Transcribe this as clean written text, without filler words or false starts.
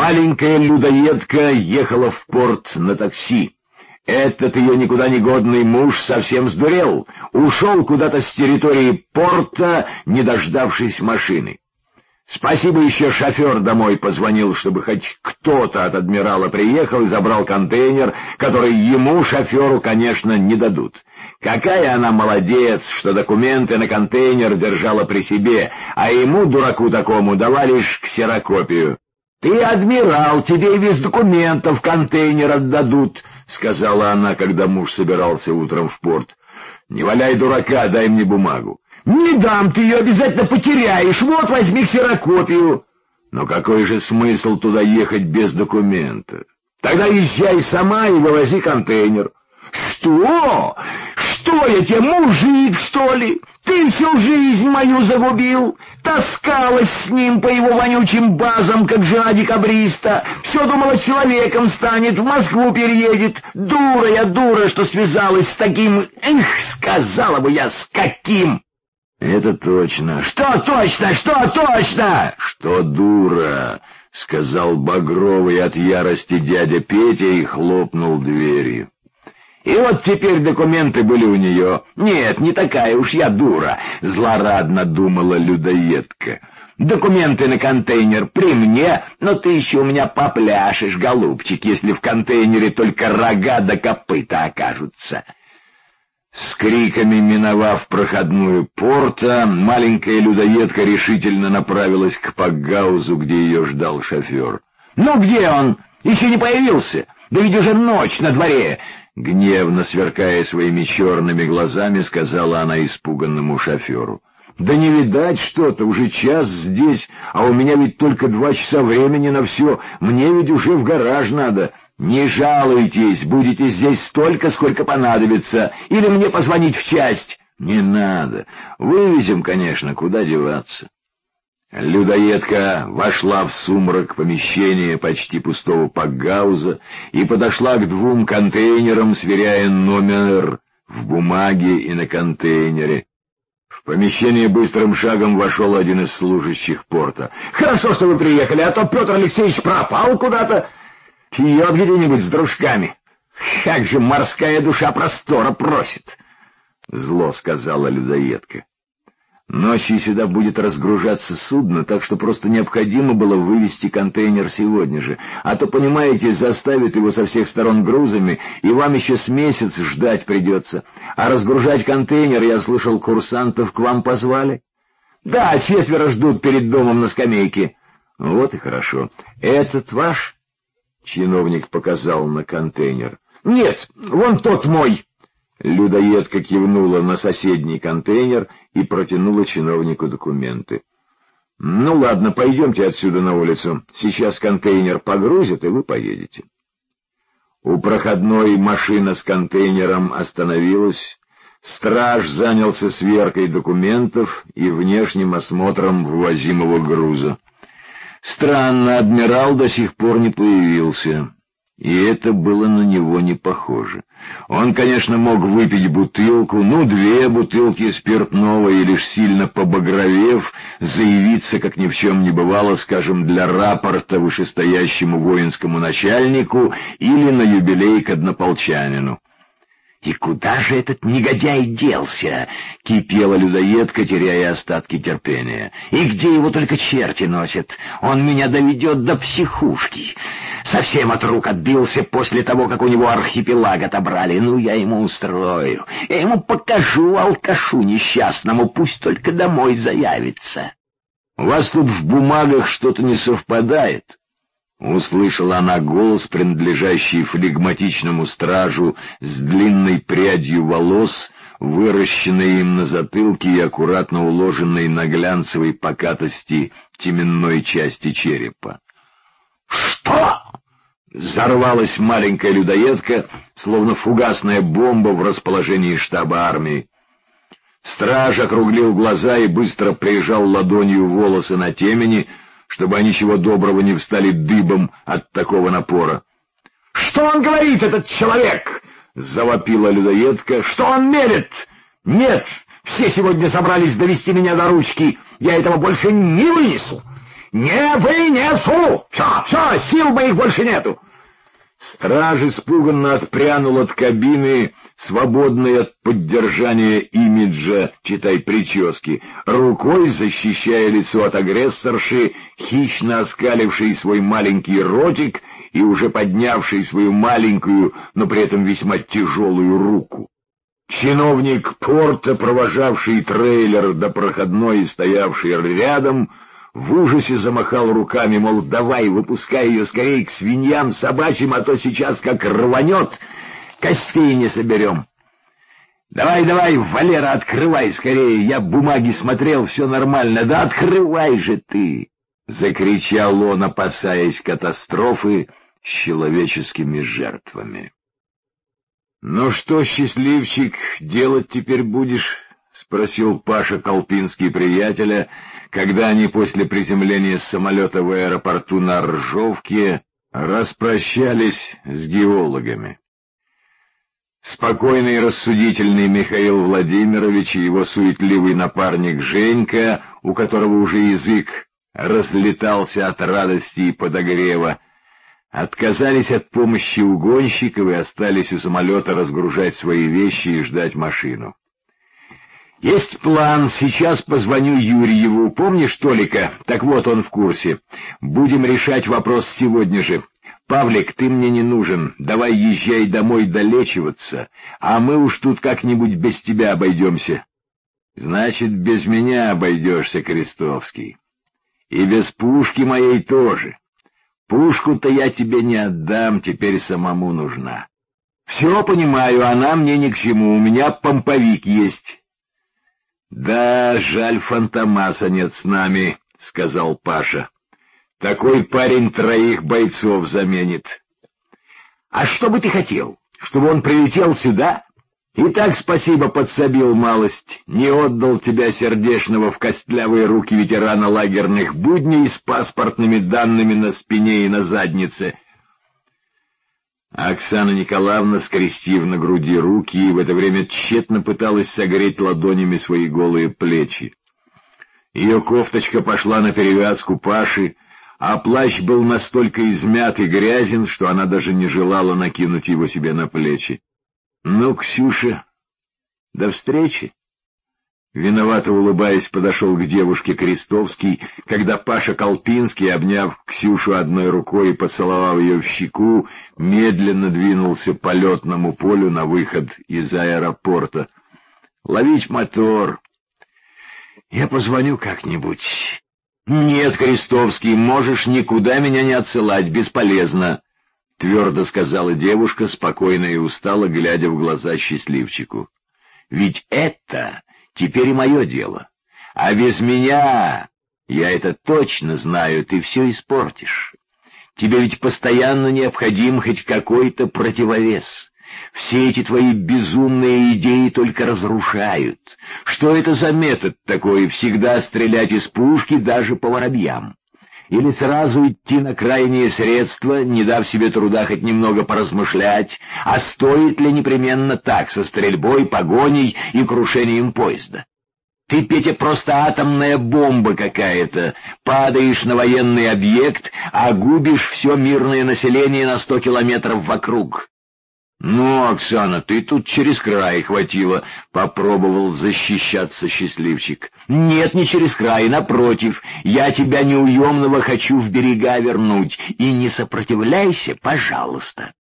Маленькая людоедка ехала в порт на такси. Этот ее никуда не годный муж совсем сдурел, ушел куда-то с территории порта, не дождавшись машины. Спасибо, еще шофер домой позвонил, чтобы хоть кто-то от адмирала приехал и забрал контейнер, который ему, шоферу, конечно, не дадут. Какая она молодец, что документы на контейнер держала при себе, а ему, дураку такому, дала лишь ксерокопию. «Ты адмирал, тебе и без документов контейнер отдадут», — сказала она, когда муж собирался утром в порт. «Не валяй дурака, дай мне бумагу». «Не дам, ты ее обязательно потеряешь, вот возьми ксерокопию». «Но какой же смысл туда ехать без документа? Тогда езжай сама и вывози контейнер». «Что? Что я тебе, мужик, что ли? Ты всю жизнь мою загубил, таскалась с ним по его вонючим базам, как жена декабриста, все думала, человеком станет, в Москву переедет. Дура я, дура, что связалась с таким... Эх, сказала бы я, с каким!» «Это точно». «Что точно? Что точно?» «Что дура», — сказал багровый от ярости дядя Петя и хлопнул дверью. И вот теперь документы были у нее. Нет, не такая уж я дура, злорадно думала людоедка. Документы на контейнер при мне, но ты еще у меня попляшешь, голубчик, если в контейнере только рога да копыта окажутся. С криками миновав проходную порта, маленькая людоедка решительно направилась к пакгаузу, где ее ждал шофер. «Ну где он? Еще не появился? Да ведь уже ночь на дворе!» Гневно сверкая своими черными глазами, сказала она испуганному шоферу. «Да не видать что-то, уже час здесь, а у меня ведь только 2 часа времени на все, мне ведь уже в гараж надо». «Не жалуйтесь, будете здесь столько, сколько понадобится, или мне позвонить в часть?» «Не надо, вывезем, конечно, куда деваться». Людоедка вошла в сумрак помещения почти пустого пакгауза и подошла к 2 контейнерам, сверяя номер в бумаге и на контейнере. В помещение быстрым шагом вошел один из служащих порта. «Хорошо, что вы приехали, а то Петр Алексеевич пропал куда-то. Пьет где-нибудь с дружками. Как же морская душа простора просит!» Зло сказала людоедка. «Ночью сюда будет разгружаться судно, так что просто необходимо было вывести контейнер сегодня же. А то, понимаете, заставят его со всех сторон грузами, и вам еще с месяц ждать придется. А разгружать контейнер, я слышал, курсантов к вам позвали?» «Да, 4 ждут перед домом на скамейке». «Вот и хорошо. Этот ваш?» Чиновник показал на контейнер. «Нет, вон тот мой». Людоедка кивнула на соседний контейнер и протянула чиновнику документы. «Ну ладно, пойдемте отсюда на улицу. Сейчас контейнер погрузят, и вы поедете». У проходной машина с контейнером остановилась. Страж занялся сверкой документов и внешним осмотром вывозимого груза. Странно, адмирал до сих пор не появился, и это было на него не похоже. Он, конечно, мог выпить бутылку, 2 бутылки спиртного и лишь сильно побагровев, заявиться, как ни в чем не бывало, скажем, для рапорта вышестоящему воинскому начальнику или на юбилей к однополчанину. «И куда же этот негодяй делся?» — кипела людоедка, теряя остатки терпения. «И где его только черти носят? Он меня доведет до психушки. Совсем от рук отбился после того, как у него архипелаг отобрали. Ну, я ему устрою. Я ему покажу, алкашу несчастному, пусть только домой заявится». «У вас тут в бумагах что-то не совпадает». Услышала она голос, принадлежащий флегматичному стражу с длинной прядью волос, выращенной им на затылке и аккуратно уложенной на глянцевой покатости теменной части черепа. «Что?» — взорвалась маленькая людоедка, словно фугасная бомба в расположении штаба армии. Страж округлил глаза и быстро прижал ладонью волосы на темени, чтобы они чего доброго не встали дыбом от такого напора. «Что он говорит, этот человек?» — завопила людоедка. «Что он мелет? Нет, все сегодня собрались довести меня до ручки. Я этого больше не вынесу. «Не вынесу! Все, сил моих больше нету!» Страж испуганно отпрянул от кабины, свободной от поддержания имиджа, читай прически, рукой защищая лицо от агрессорши, хищно оскалившей свой маленький ротик и уже поднявшей свою маленькую, но при этом весьма тяжелую руку. Чиновник порта, провожавший трейлер до проходной и стоявший рядом, в ужасе замахал руками, мол, давай, выпускай ее скорее к свиньям собачьим, а то сейчас как рванет, костей не соберем. Давай, Валера, открывай скорее, я бумаги смотрел, все нормально, да открывай же ты! Закричал он, опасаясь катастрофы с человеческими жертвами. «Ну что, счастливчик, делать теперь будешь?» — спросил Паша Колпинский приятеля, когда они после приземления самолета в аэропорту на Ржевке распрощались с геологами. Спокойный и рассудительный Михаил Владимирович и его суетливый напарник Женька, у которого уже язык разлетался от радости и подогрева, отказались от помощи угонщиков и остались у самолета разгружать свои вещи и ждать машину. «Есть план, сейчас позвоню Юрьеву, помнишь Толика? Так вот, он в курсе. Будем решать вопрос сегодня же. Павлик, ты мне не нужен, давай езжай домой долечиваться, а мы уж тут как-нибудь без тебя обойдемся». «Значит, без меня обойдешься, Крестовский. И без пушки моей тоже. Пушку-то я тебе не отдам, теперь самому нужна. Все понимаю, она мне ни к чему, у меня помповик есть». «Да, жаль, Фантомаса нет с нами», — сказал Паша. «Такой парень 3 бойцов заменит». «А что бы ты хотел? Чтобы он прилетел сюда? И так, спасибо, подсобил малость, не отдал тебя сердечного в костлявые руки ветерана лагерных будней с паспортными данными на спине и на заднице». Оксана Николаевна, скрестив на груди руки, в это время тщетно пыталась согреть ладонями свои голые плечи. Ее кофточка пошла на перевязку Паши, а плащ был настолько измят и грязен, что она даже не желала накинуть его себе на плечи. «Ну, Ксюша, до встречи!» Виновато улыбаясь, подошел к девушке Крестовский, когда Паша Колпинский, обняв Ксюшу одной рукой и поцеловав ее в щеку, медленно двинулся по летному полю на выход из аэропорта. «Ловить мотор. Я позвоню как-нибудь». «Нет, Крестовский, можешь никуда меня не отсылать, бесполезно», — твердо сказала девушка, спокойно и устало, глядя в глаза счастливчику. «Ведь это теперь и мое дело. А без меня, я это точно знаю, ты все испортишь. Тебе ведь постоянно необходим хоть какой-то противовес. Все эти твои безумные идеи только разрушают. Что это за метод такой, всегда стрелять из пушки даже по воробьям? Или сразу идти на крайние средства, не дав себе труда хоть немного поразмышлять, а стоит ли непременно так, со стрельбой, погоней и крушением поезда? Ты, Петя, просто атомная бомба какая-то, падаешь на военный объект, а губишь все мирное население на 100 километров вокруг. «Ну, Оксана, ты тут через край хватило», — попробовал защищаться счастливчик. «Нет, не через край, напротив, я тебя неуемного хочу в берега вернуть, и не сопротивляйся, пожалуйста».